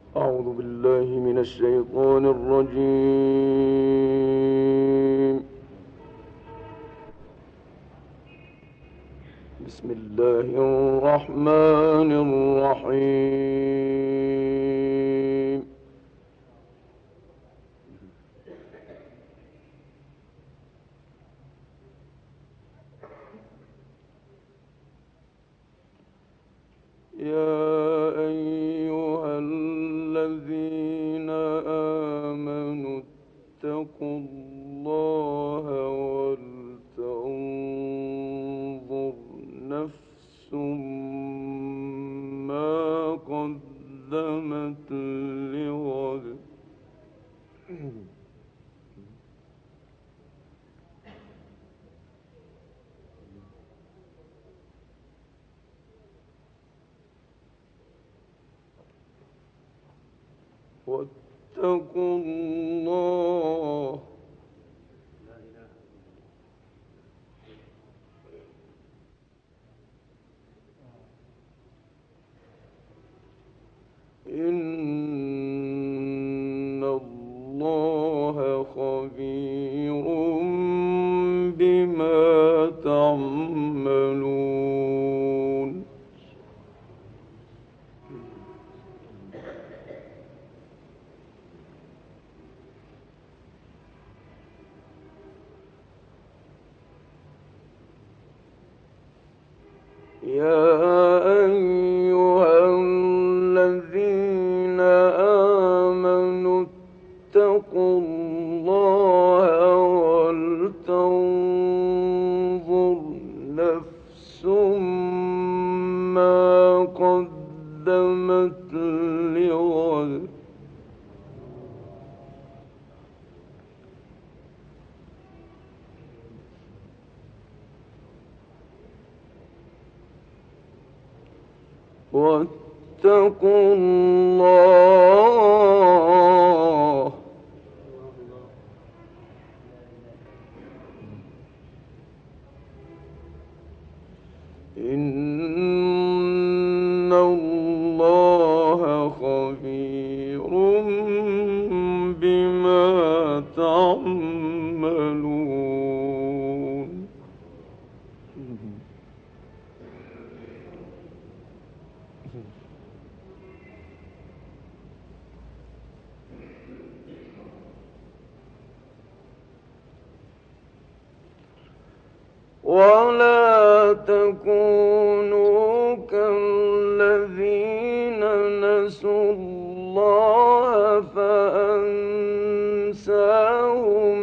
أعوذ بالله من الشيطان الرجيم. بسم الله الرحمن الرحيم. يا أيها الذين آمنوا اتقوا الله ولتنظر نفس ما قدمت لغد. واتقوا الله إن الله خبير بما تعملون. يا أيها الذين آمنوا اتقوا الله ولتنظر نفس ما قدمت لغد. واتقوا الله إن الله خبير بما تعملون. ولا تكونوا كالذين نسوا الله فأنساهم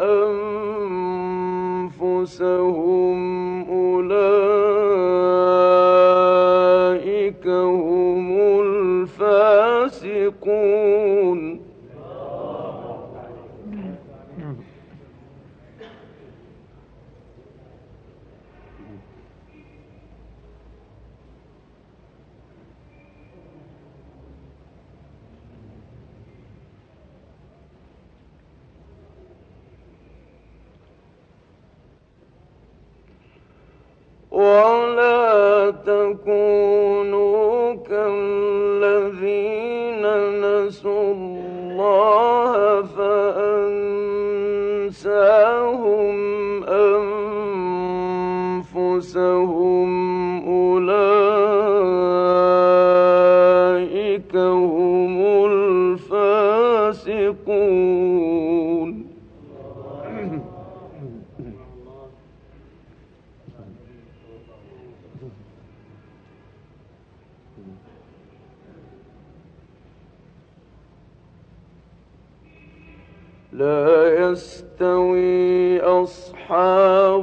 أنفسهم أولئك هم الفاسقون. ولا تكونوا كالذين نسوا الله فأنساهم أنفسهم أولئك هم الفاسقون. لا يستوي أصحاب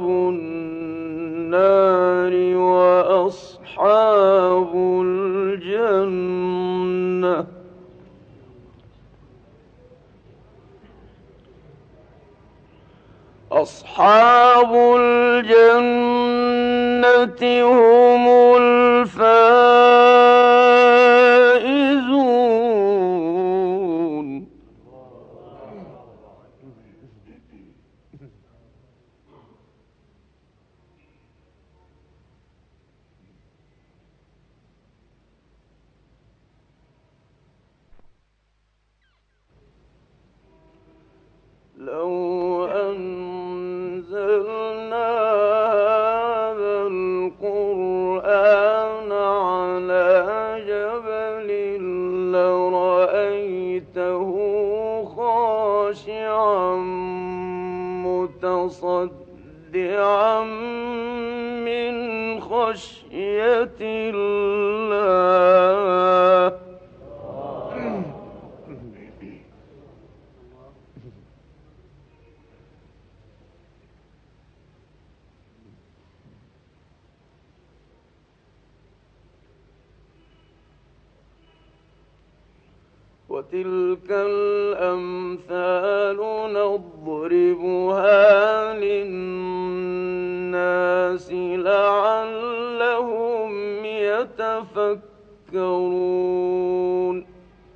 النار وأصحاب الجنة. أصحاب الجنة هم الفائزون. خشية الله. وتلك الأمثال نضربها للناس لعلهم يتفكرون.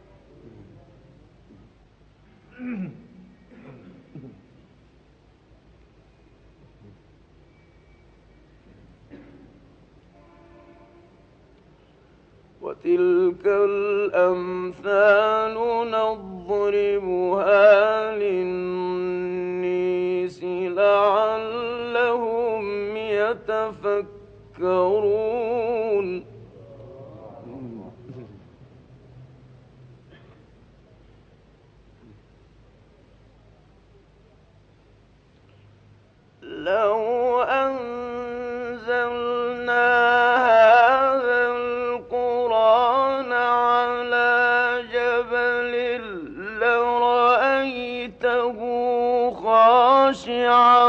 وتلك الأمثال نضربها للناس لعلهم يتفكرون. لو أنزلنا هذا القرآن على جبل لرأيته خاشعا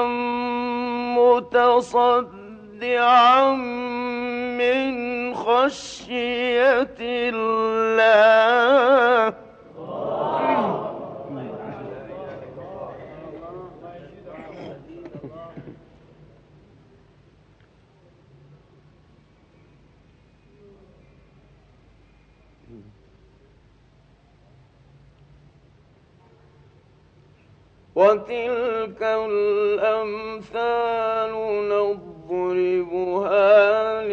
متصدعا من خشية الله. وتلك الأمثال نضربها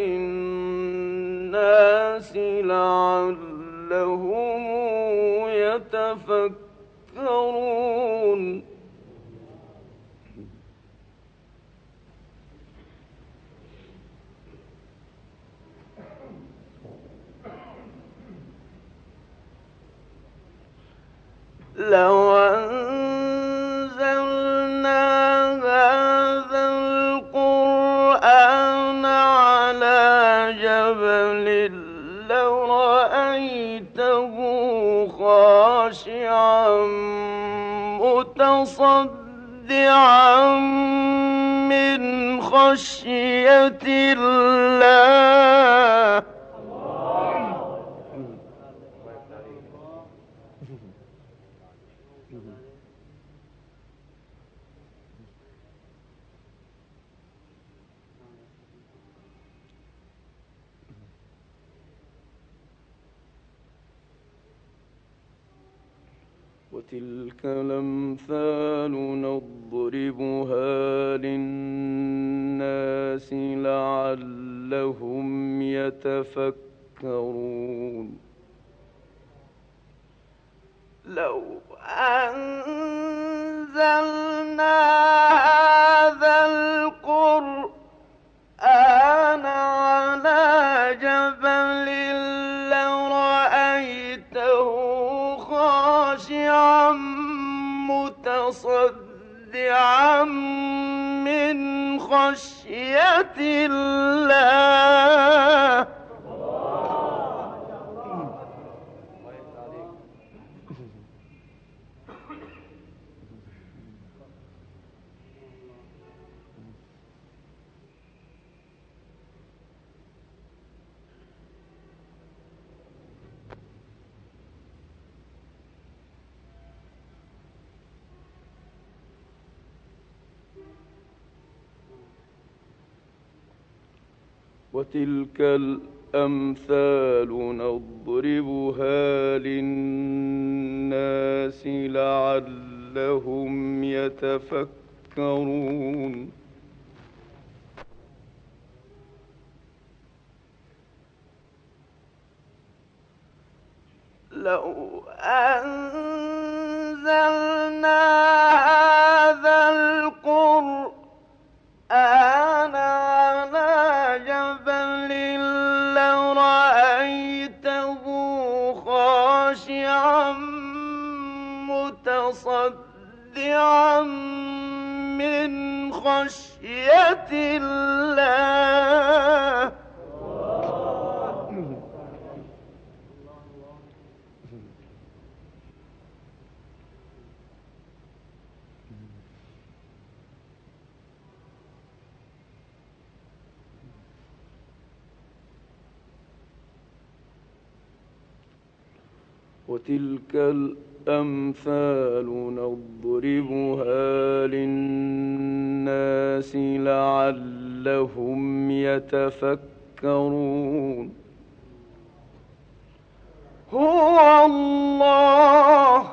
للناس لعلهم يتفكرون. لو أنزلنا هذا القرآن على جبل لرأيته خاشعا متصدعا من خشية الله. وتلك الأمثال نضربها للناس لعلهم يتفكرون. لو أنزلنا هذا القرآن على جبل لرأيته خاشعا متصدعا من خشية الله. وتلك الأمثال نضربها للناس لعلهم يتفكرون. لو أنزلنا هذا القرآن على جبل لرأيته خاشعا متصدعا من خشية الله. وتلك الأمثال نضربها للناس لعلهم يتفكرون. هو الله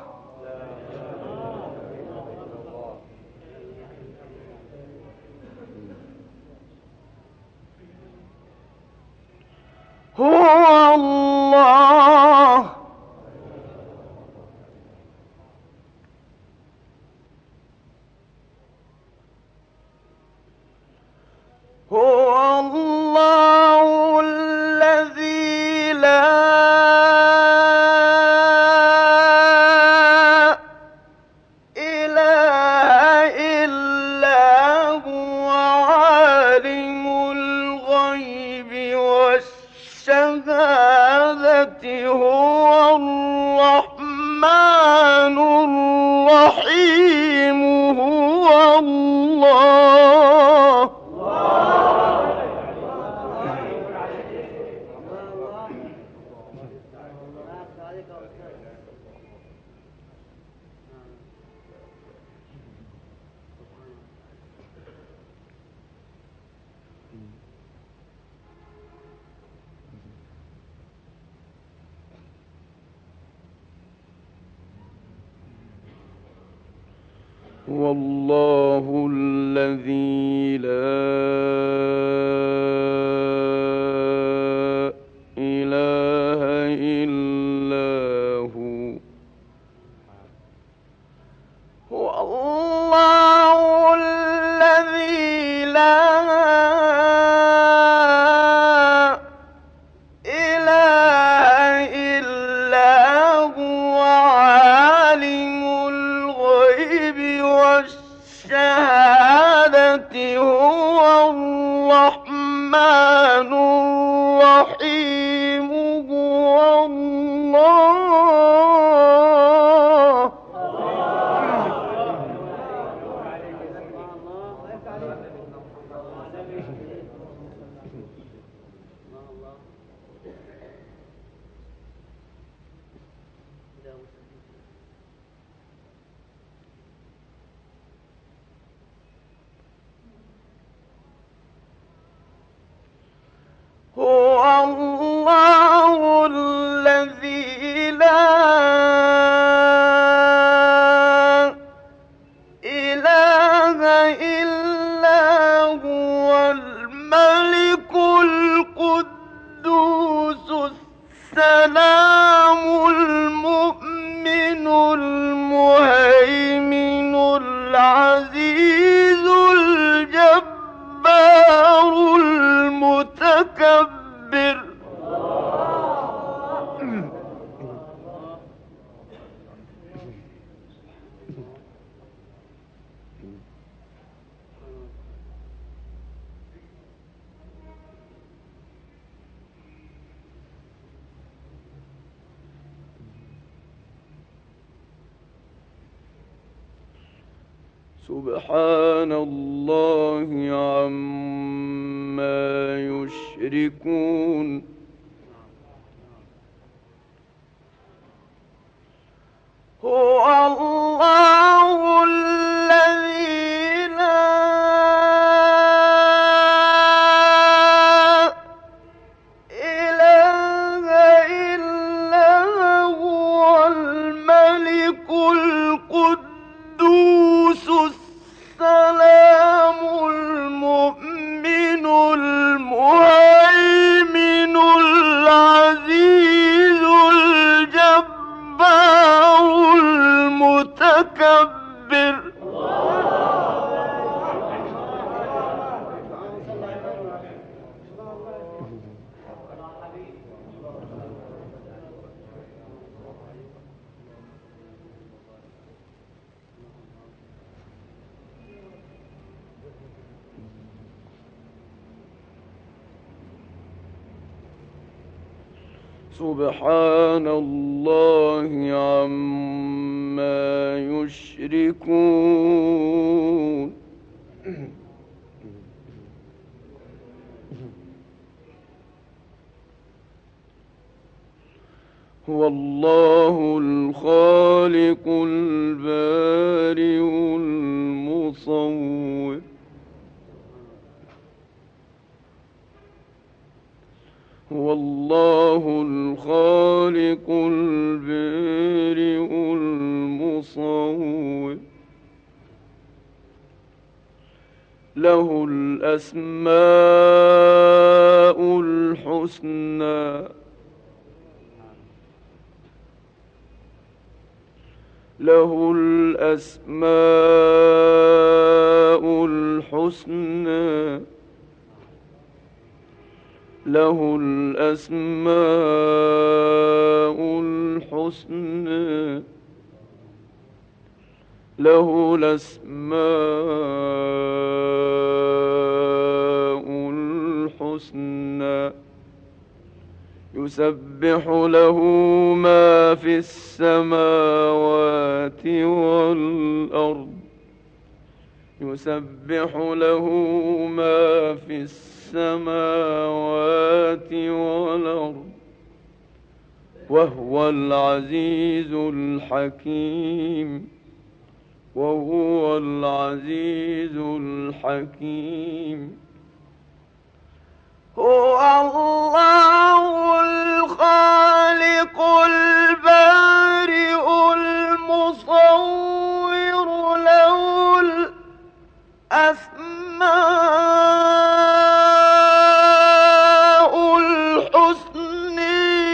هو الله هو الله الذي لا إله إلا هو عالم الغيب والشهادة هو الرحمن الرحيم هو الله هو الله الذي لا إله إلا هو هو الله الذي لا إله إلا هو عالم الغيب والشهادة هو الرحمن الرحيم هو الله هو الله الذي لا إله إلا هو الملك القدوس السلام المؤمن المهيمن العزيز الجبار المتكبر سبحان الله عما يشركون هو الله الذي لا إله إلا هو الملك القدوس السلام المؤمن المهيمن العزيز الجبار المتكبر سبحان الله عما يشركون هو الله الخالق البارئ المصور. هو الله الخالق البارئ المصور. له الأسماء الحسنى. له الأسماء الحسنى. له الأسماء الحسنى. له الأسماء الحسنى. يسبح له ما في السماوات والأرض. يسبح له ما في السماوات والأرض وهو العزيز الحكيم. وهو العزيز الحكيم. هو الله الخالق البارئ المصور. له الأسماء الحسنى.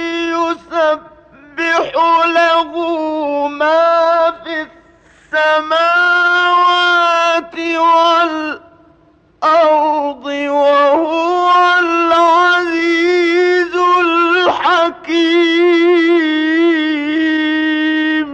يسبح له ما في السماوات والأرض وهو العزيز الحكيم.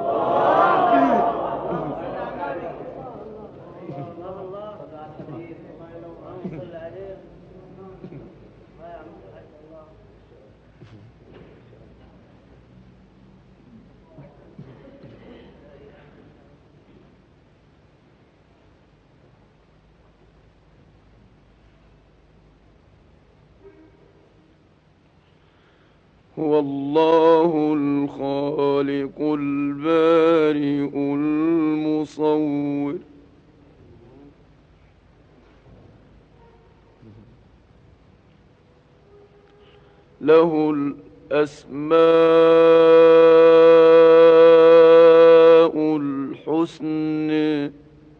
هو الله الخالق البارئ المصور. له الأسماء الحسنى.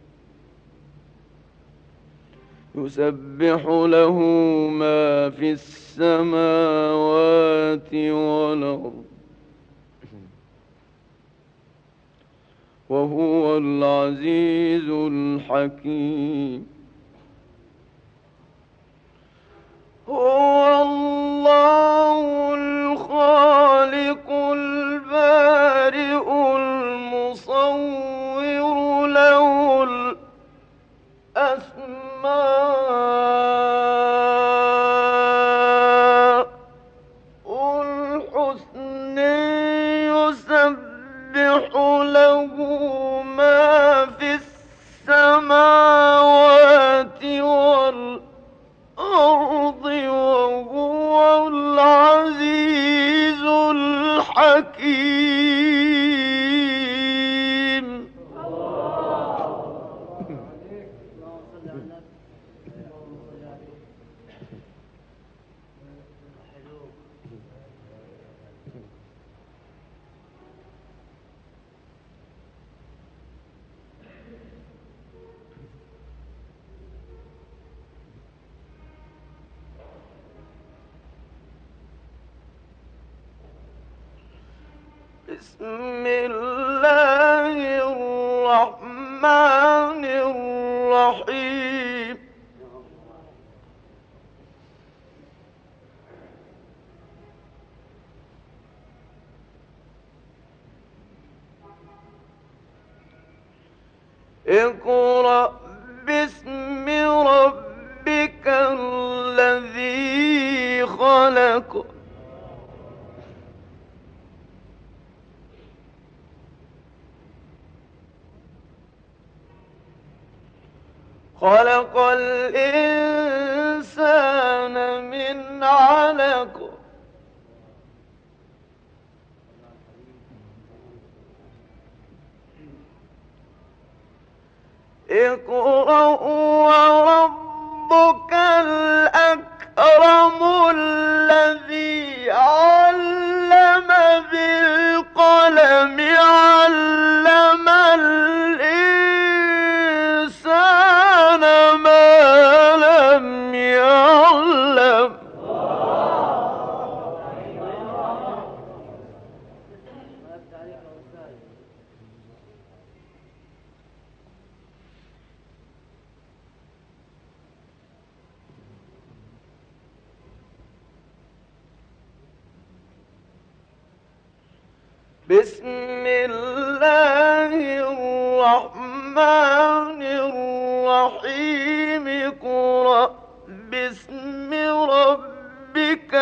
يسبح له ما في السماوات والأرض وهو العزيز الحكيم. هو الله الخالق البارئ المصور. له الأسماء الحسنى. يسبح له ما في السماوات والأرض وهو العزيز الحكيم. بسم الله الرحمن الرحيم. اقرأ باسم ربك الذي خلق. خلق الإنسان من علق. اقرأ وربك الأكرم الذي علم بالقلم علم الإنسان ما لم يعلم. بسم الله الرحمن الرحيم اقرأ باسم ربك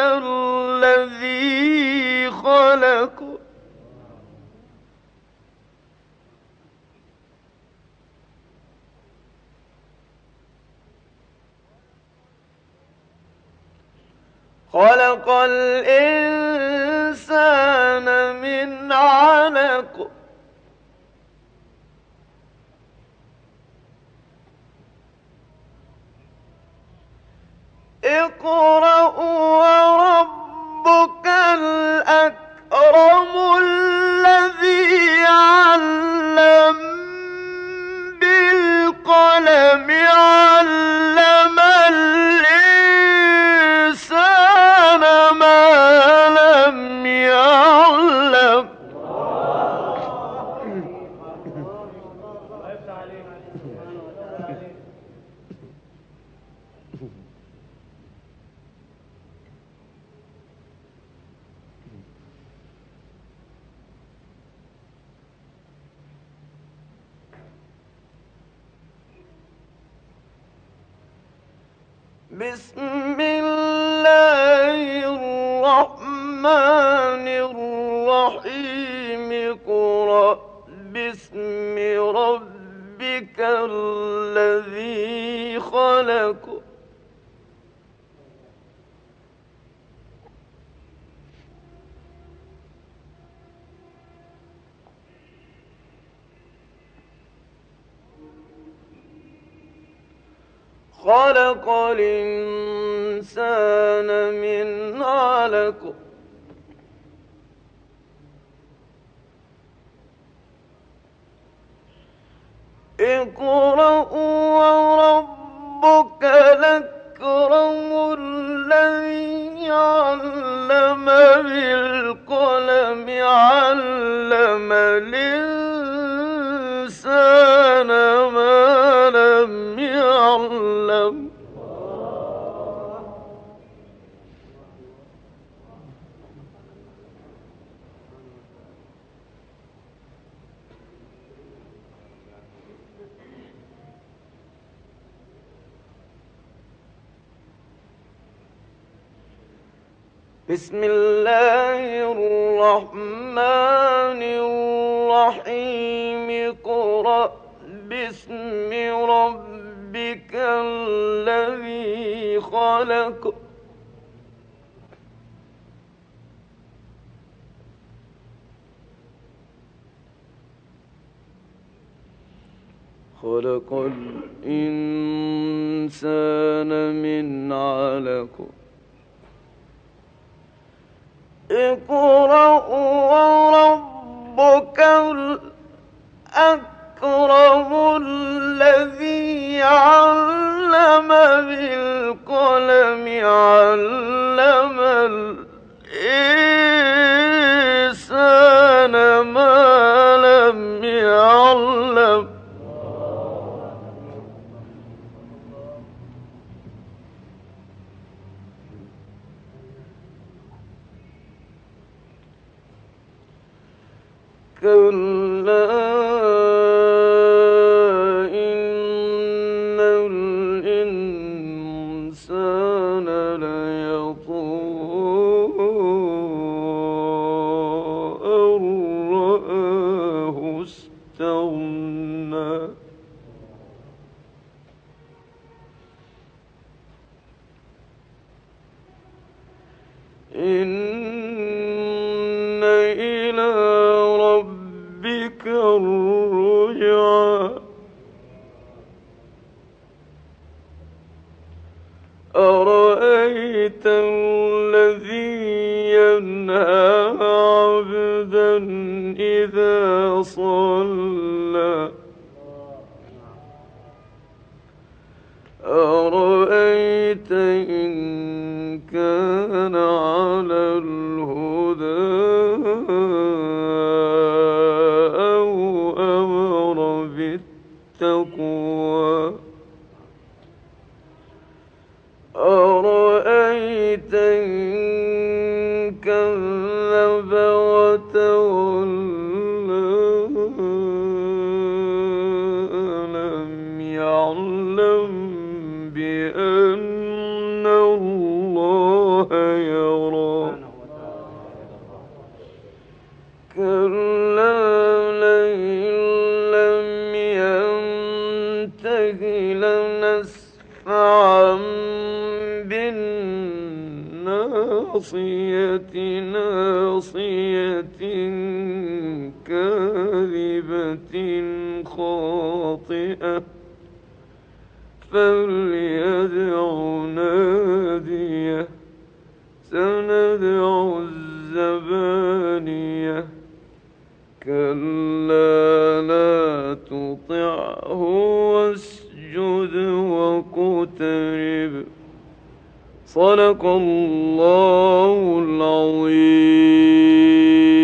الذي خلق. خلق الإنسان من علق. اقرأ وربك الأكرم الذي علم بالقلم علم الإنسان ما لم يعلم. بسم الله الرحمن الرحيم اقرأ باسم ربك الذي خلق. خلق الإنسان من علق. اقرأ وربك الأكرم الذي علم بالقلم علم الإنسان ما لم يعلم. بسم الله الرحمن الرحيم اقرأ باسم ربك الذي خلق. خلق الإنسان من علق. اقرأ وربك الأكرم الذي علم بالقلم علم الإنسان ما لم يعلم. كلا إن الإنسان ليطغى أن رآه استغنى. إن إلى ربك ينهى عبدا إذا صلى أرأيت إن كان على الهدى أو أمر بالتقوى أرأيت إن كذب وتولى ألم يعلم بأن الله يرى كلا لئن لم ينته لنسفعا بالناصية ناصية كاذبة خاطئة فليدع ناديه سندع الزبانية كلا لا تطعه واسجد واقترب صدق الله العظيم.